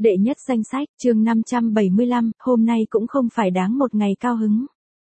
Đệ nhất danh sách, chương 575, hôm nay cũng không phải đáng một ngày cao hứng.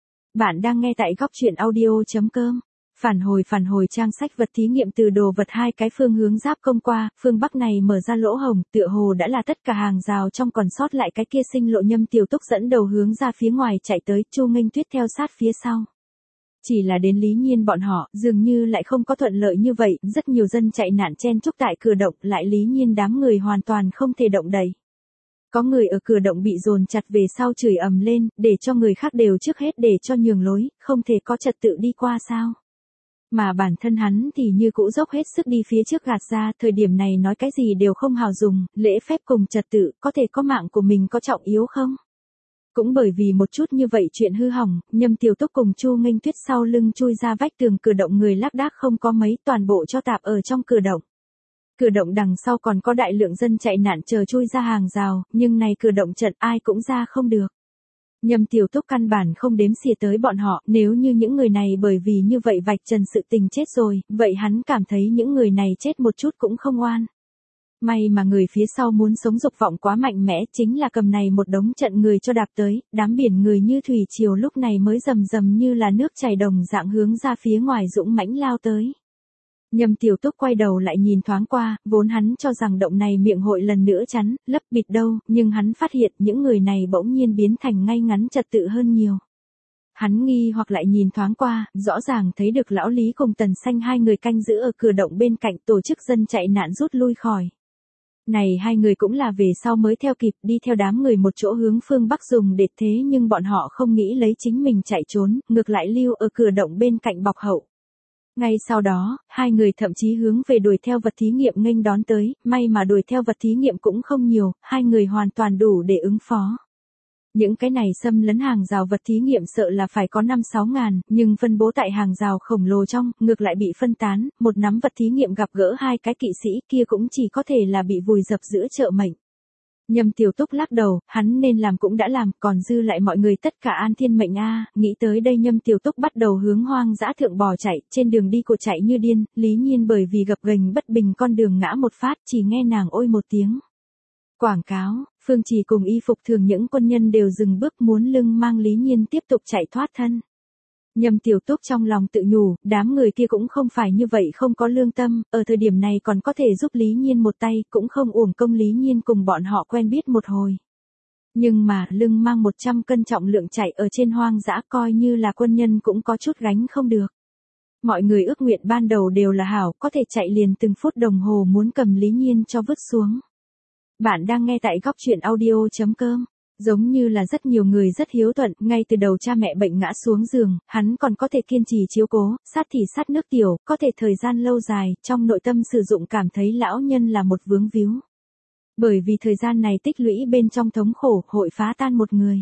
Bạn đang nghe tại góc truyện audio.com. Phản hồi trang sách vật thí nghiệm từ đồ vật hai cái phương hướng giáp công qua, phương Bắc này mở ra lỗ hồng, tựa hồ đã là tất cả hàng rào trong còn sót lại cái kia sinh lộ Nhâm Tiểu Túc dẫn đầu hướng ra phía ngoài chạy tới, Chu Nghênh Tuyết theo sát phía sau. Chỉ là đến Lý Nhiên bọn họ, dường như lại không có thuận lợi như vậy, rất nhiều dân chạy nạn chen chúc tại cửa động, lại Lý Nhiên đám người hoàn toàn không thể động đậy. Có người ở cửa động bị dồn chặt về sau chửi ầm lên, để cho người khác đều trước hết để cho nhường lối, không thể có trật tự đi qua sao. Mà bản thân hắn thì như cũ dốc hết sức đi phía trước gạt ra, thời điểm này nói cái gì đều không hào dùng, lễ phép cùng trật tự, có thể có mạng của mình có trọng yếu không? Cũng bởi vì một chút như vậy chuyện hư hỏng, Nhâm Tiểu Túc cùng Chu Nghênh Tuyết sau lưng chui ra vách tường cửa động người lác đác không có mấy, toàn bộ cho tạp ở trong cửa động. Cửa động đằng sau còn có đại lượng dân chạy nạn chờ chui ra hàng rào, nhưng này cửa động chật ai cũng ra không được. Nhâm Tiểu Túc căn bản không đếm xỉa tới bọn họ, nếu như những người này bởi vì như vậy vạch trần sự tình chết rồi, vậy hắn cảm thấy những người này chết một chút cũng không oan. May mà người phía sau muốn sống dục vọng quá mạnh mẽ, chính là cầm này một đống trận người cho đạp tới, đám biển người như thủy triều lúc này mới rầm rầm như là nước chảy đồng dạng hướng ra phía ngoài dũng mãnh lao tới. Nhâm Tiểu Túc quay đầu lại nhìn thoáng qua, vốn hắn cho rằng động này miệng hội lần nữa chắn, lấp bịt đâu, nhưng hắn phát hiện những người này bỗng nhiên biến thành ngay ngắn trật tự hơn nhiều. Hắn nghi hoặc lại nhìn thoáng qua, rõ ràng thấy được lão Lý cùng Tần Xanh hai người canh giữ ở cửa động bên cạnh, tổ chức dân chạy nạn rút lui khỏi. Này hai người cũng là về sau mới theo kịp, đi theo đám người một chỗ hướng phương Bắc dùng để thế, nhưng bọn họ không nghĩ lấy chính mình chạy trốn, ngược lại lưu ở cửa động bên cạnh bọc hậu. Ngay sau đó, hai người thậm chí hướng về đuổi theo vật thí nghiệm nghênh đón tới, may mà đuổi theo vật thí nghiệm cũng không nhiều, hai người hoàn toàn đủ để ứng phó. Những cái này xâm lấn hàng rào vật thí nghiệm sợ là phải có 5-6 ngàn, nhưng phân bố tại hàng rào khổng lồ trong, ngược lại bị phân tán, một nắm vật thí nghiệm gặp gỡ hai cái kỵ sĩ kia cũng chỉ có thể là bị vùi dập giữa chợ mệnh. Nhâm Tiểu Túc lắc đầu, hắn nên làm cũng đã làm, còn dư lại mọi người tất cả an thiên mệnh a. Nghĩ tới đây Nhâm Tiểu Túc bắt đầu hướng hoang dã thượng bò chạy, trên đường đi cô chạy như điên, Lý Nhiên bởi vì gập ghềnh bất bình con đường ngã một phát, chỉ nghe nàng ôi một tiếng. Quảng cáo, Phương Trì cùng y phục thường những quân nhân đều dừng bước muốn lưng mang Lý Nhiên tiếp tục chạy thoát thân. Nhâm Tiểu Túc trong lòng tự nhủ, đám người kia cũng không phải như vậy không có lương tâm, ở thời điểm này còn có thể giúp Lý Nhiên một tay, cũng không uổng công Lý Nhiên cùng bọn họ quen biết một hồi. Nhưng mà, lưng mang 100 cân trọng lượng chạy ở trên hoang dã coi như là quân nhân cũng có chút gánh không được. Mọi người ước nguyện ban đầu đều là hảo, có thể chạy liền từng phút đồng hồ muốn cầm Lý Nhiên cho vứt xuống. Bạn đang nghe tại góc truyện audio.com. Giống như là rất nhiều người rất hiếu thuận, ngay từ đầu cha mẹ bệnh ngã xuống giường, hắn còn có thể kiên trì chiếu cố, sát thì sát nước tiểu, có thể thời gian lâu dài, trong nội tâm sử dụng cảm thấy lão nhân là một vướng víu. Bởi vì thời gian này tích lũy bên trong thống khổ, hội phá tan một người.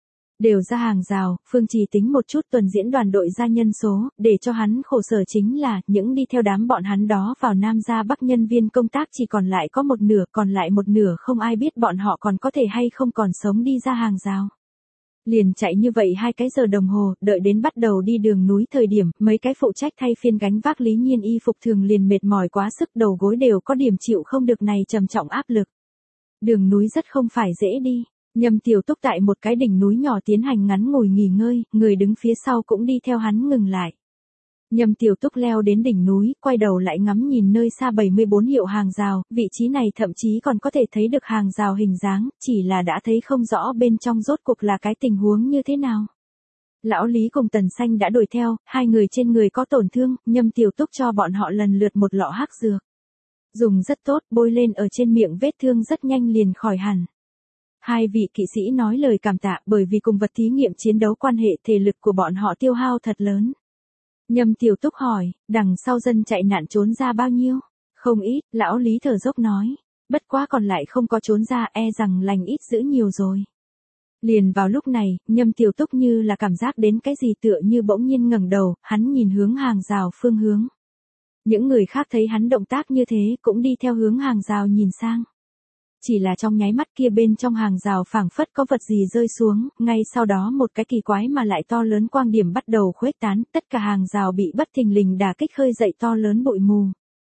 Đều ra hàng rào, Phương Trì tính một chút tuần diễn đoàn đội ra nhân số, để cho hắn khổ sở chính là, những đi theo đám bọn hắn đó vào Nam ra Bắc nhân viên công tác chỉ còn lại có một nửa, còn lại một nửa không ai biết bọn họ còn có thể hay không còn sống đi ra hàng rào. Liền chạy như vậy 2 cái giờ đồng hồ, đợi đến bắt đầu đi đường núi thời điểm, mấy cái phụ trách thay phiên gánh vác Lý Nhiên y phục thường liền mệt mỏi quá sức, đầu gối đều có điểm chịu không được này trầm trọng áp lực. Đường núi rất không phải dễ đi. Nhâm Tiểu Túc tại một cái đỉnh núi nhỏ tiến hành ngắn ngồi nghỉ ngơi, người đứng phía sau cũng đi theo hắn ngừng lại. Nhâm Tiểu Túc leo đến đỉnh núi, quay đầu lại ngắm nhìn nơi xa 74 hiệu hàng rào, vị trí này thậm chí còn có thể thấy được hàng rào hình dáng, chỉ là đã thấy không rõ bên trong rốt cuộc là cái tình huống như thế nào. Lão Lý cùng Tần Xanh đã đuổi theo, hai người trên người có tổn thương, Nhâm Tiểu Túc cho bọn họ lần lượt một lọ hắc dược. Dùng rất tốt, bôi lên ở trên miệng vết thương rất nhanh liền khỏi hẳn. Hai vị kỵ sĩ nói lời cảm tạ bởi vì cùng vật thí nghiệm chiến đấu quan hệ thể lực của bọn họ tiêu hao thật lớn. Nhâm Tiểu Túc hỏi, đằng sau dân chạy nạn trốn ra bao nhiêu? Không ít, lão Lý thở dốc nói. Bất quá còn lại không có trốn ra, e rằng lành ít dữ nhiều rồi. Liền vào lúc này, Nhâm Tiểu Túc như là cảm giác đến cái gì tựa như bỗng nhiên ngẩng đầu, hắn nhìn hướng hàng rào phương hướng. Những người khác thấy hắn động tác như thế cũng đi theo hướng hàng rào nhìn sang. Chỉ là trong nháy mắt kia bên trong hàng rào phảng phất có vật gì rơi xuống, ngay sau đó một cái kỳ quái mà lại to lớn quang điểm bắt đầu khuếch tán, tất cả hàng rào bị bất thình lình đả kích khơi dậy to lớn bụi mù.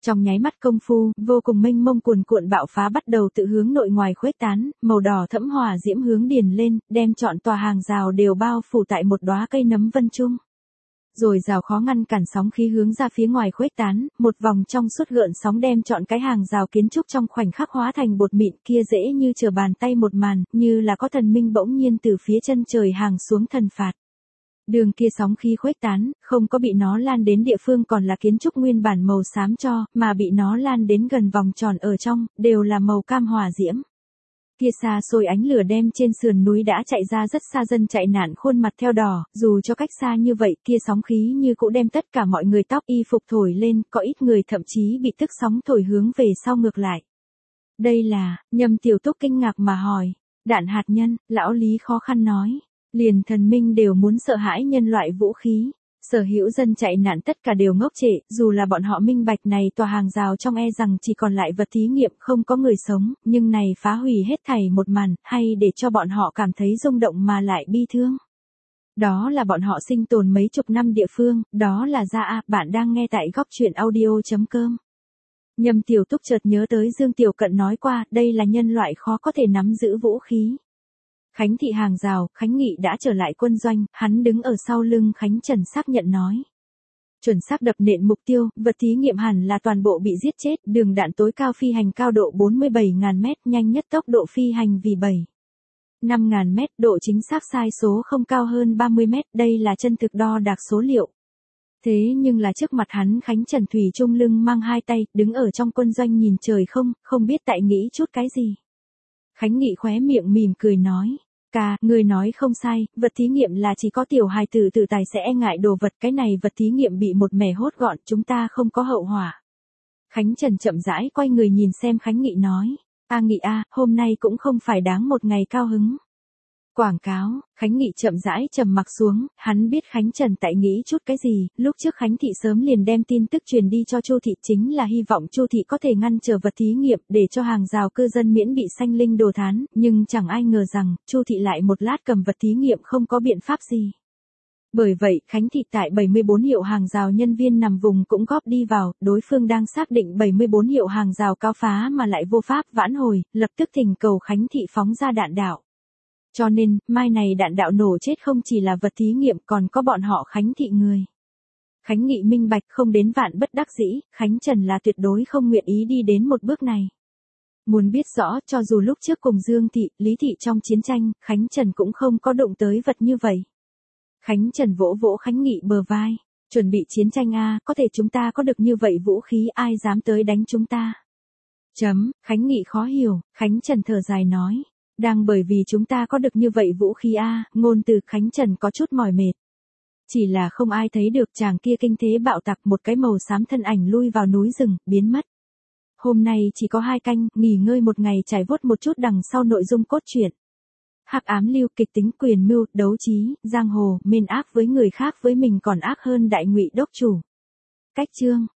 Trong nháy mắt công phu, vô cùng mênh mông cuồn cuộn bạo phá bắt đầu tự hướng nội ngoài khuếch tán, màu đỏ thẫm hỏa diễm hướng điền lên, đem trọn tòa hàng rào đều bao phủ tại một đóa cây nấm vân trung. Rồi rào khó ngăn cản sóng khí hướng ra phía ngoài khuếch tán, một vòng trong suốt gợn sóng đem trọn cái hàng rào kiến trúc trong khoảnh khắc hóa thành bột mịn kia dễ như trở bàn tay một màn, như là có thần minh bỗng nhiên từ phía chân trời hàng xuống thần phạt. Đường kia sóng khí khuếch tán, không có bị nó lan đến địa phương còn là kiến trúc nguyên bản màu xám cho, mà bị nó lan đến gần vòng tròn ở trong, đều là màu cam hỏa diễm. Kia xa xôi ánh lửa đem trên sườn núi đã chạy ra rất xa dân chạy nạn khuôn mặt theo đỏ, dù cho cách xa như vậy kia sóng khí như cũng đem tất cả mọi người tóc y phục thổi lên, có ít người thậm chí bị tức sóng thổi hướng về sau ngược lại. Đây là, Nhâm Tiểu Túc kinh ngạc mà hỏi, đạn hạt nhân, lão Lý khó khăn nói, liền thần minh đều muốn sợ hãi nhân loại vũ khí. Sở hữu dân chạy nạn tất cả đều ngốc trệ, dù là bọn họ minh bạch này tòa hàng rào trong e rằng chỉ còn lại vật thí nghiệm không có người sống, nhưng này phá hủy hết thảy một màn, hay để cho bọn họ cảm thấy rung động mà lại bi thương. Đó là bọn họ sinh tồn mấy chục năm địa phương, đó là bạn đang nghe tại góc truyện audio.com. Nhâm Tiểu Túc chợt nhớ tới Dương Tiểu Cận nói qua, đây là nhân loại khó có thể nắm giữ vũ khí. Khánh thị hàng rào, Khánh Nghị đã trở lại quân doanh, hắn đứng ở sau lưng Khánh Trần xác nhận nói. Chuẩn xác đập nện mục tiêu, vật thí nghiệm hẳn là toàn bộ bị giết chết, đường đạn tối cao phi hành cao độ 47.000 mét, nhanh nhất tốc độ phi hành vì 5.000 mét, độ chính xác sai số không cao hơn 30 mét, đây là chân thực đo đạc số liệu. Thế nhưng là trước mặt hắn Khánh Trần thủy trung lưng mang hai tay, đứng ở trong quân doanh nhìn trời không biết tại nghĩ chút cái gì. Khánh Nghị khóe miệng mỉm cười nói, người nói không sai, vật thí nghiệm là chỉ có tiểu hài tử tự tài sẽ e ngại đồ vật, cái này vật thí nghiệm bị một mẻ hốt gọn, chúng ta không có hậu hỏa. Khánh Trần chậm rãi quay người nhìn xem Khánh Nghị nói, Nghị hôm nay cũng không phải đáng một ngày cao hứng. Quảng cáo, Khánh Nghị chậm rãi trầm mặc xuống, hắn biết Khánh Trần tại nghĩ chút cái gì, lúc trước Khánh Thị sớm liền đem tin tức truyền đi cho Chu Thị, chính là hy vọng Chu Thị có thể ngăn trở vật thí nghiệm để cho hàng rào cư dân miễn bị sanh linh đồ thán, nhưng chẳng ai ngờ rằng, Chu Thị lại một lát cầm vật thí nghiệm không có biện pháp gì. Bởi vậy, Khánh Thị tại 74 hiệu hàng rào nhân viên nằm vùng cũng góp đi vào, đối phương đang xác định 74 hiệu hàng rào cao phá mà lại vô pháp vãn hồi, lập tức thỉnh cầu Khánh Thị phóng ra đạn đạo. Cho nên, mai này đạn đạo nổ chết không chỉ là vật thí nghiệm còn có bọn họ Khánh Thị người. Khánh Nghị minh bạch không đến vạn bất đắc dĩ, Khánh Trần là tuyệt đối không nguyện ý đi đến một bước này. Muốn biết rõ, cho dù lúc trước cùng Dương Thị, Lý Thị trong chiến tranh, Khánh Trần cũng không có đụng tới vật như vậy. Khánh Trần vỗ vỗ Khánh Nghị bờ vai, chuẩn bị chiến tranh có thể chúng ta có được như vậy vũ khí ai dám tới đánh chúng ta. Khánh Nghị khó hiểu, Khánh Trần thở dài nói. Đang bởi vì chúng ta có được như vậy vũ khí ngôn từ Khánh Trần có chút mỏi mệt. Chỉ là không ai thấy được chàng kia kinh thế bạo tạc một cái màu xám thân ảnh lui vào núi rừng, biến mất. Hôm nay chỉ có 2 canh, nghỉ ngơi một ngày trải vuốt một chút đằng sau nội dung cốt truyện. Hắc ám lưu kịch tính quyền mưu, đấu trí, giang hồ, mên ác với người khác với mình còn ác hơn đại ngụy đốc chủ. Cách chương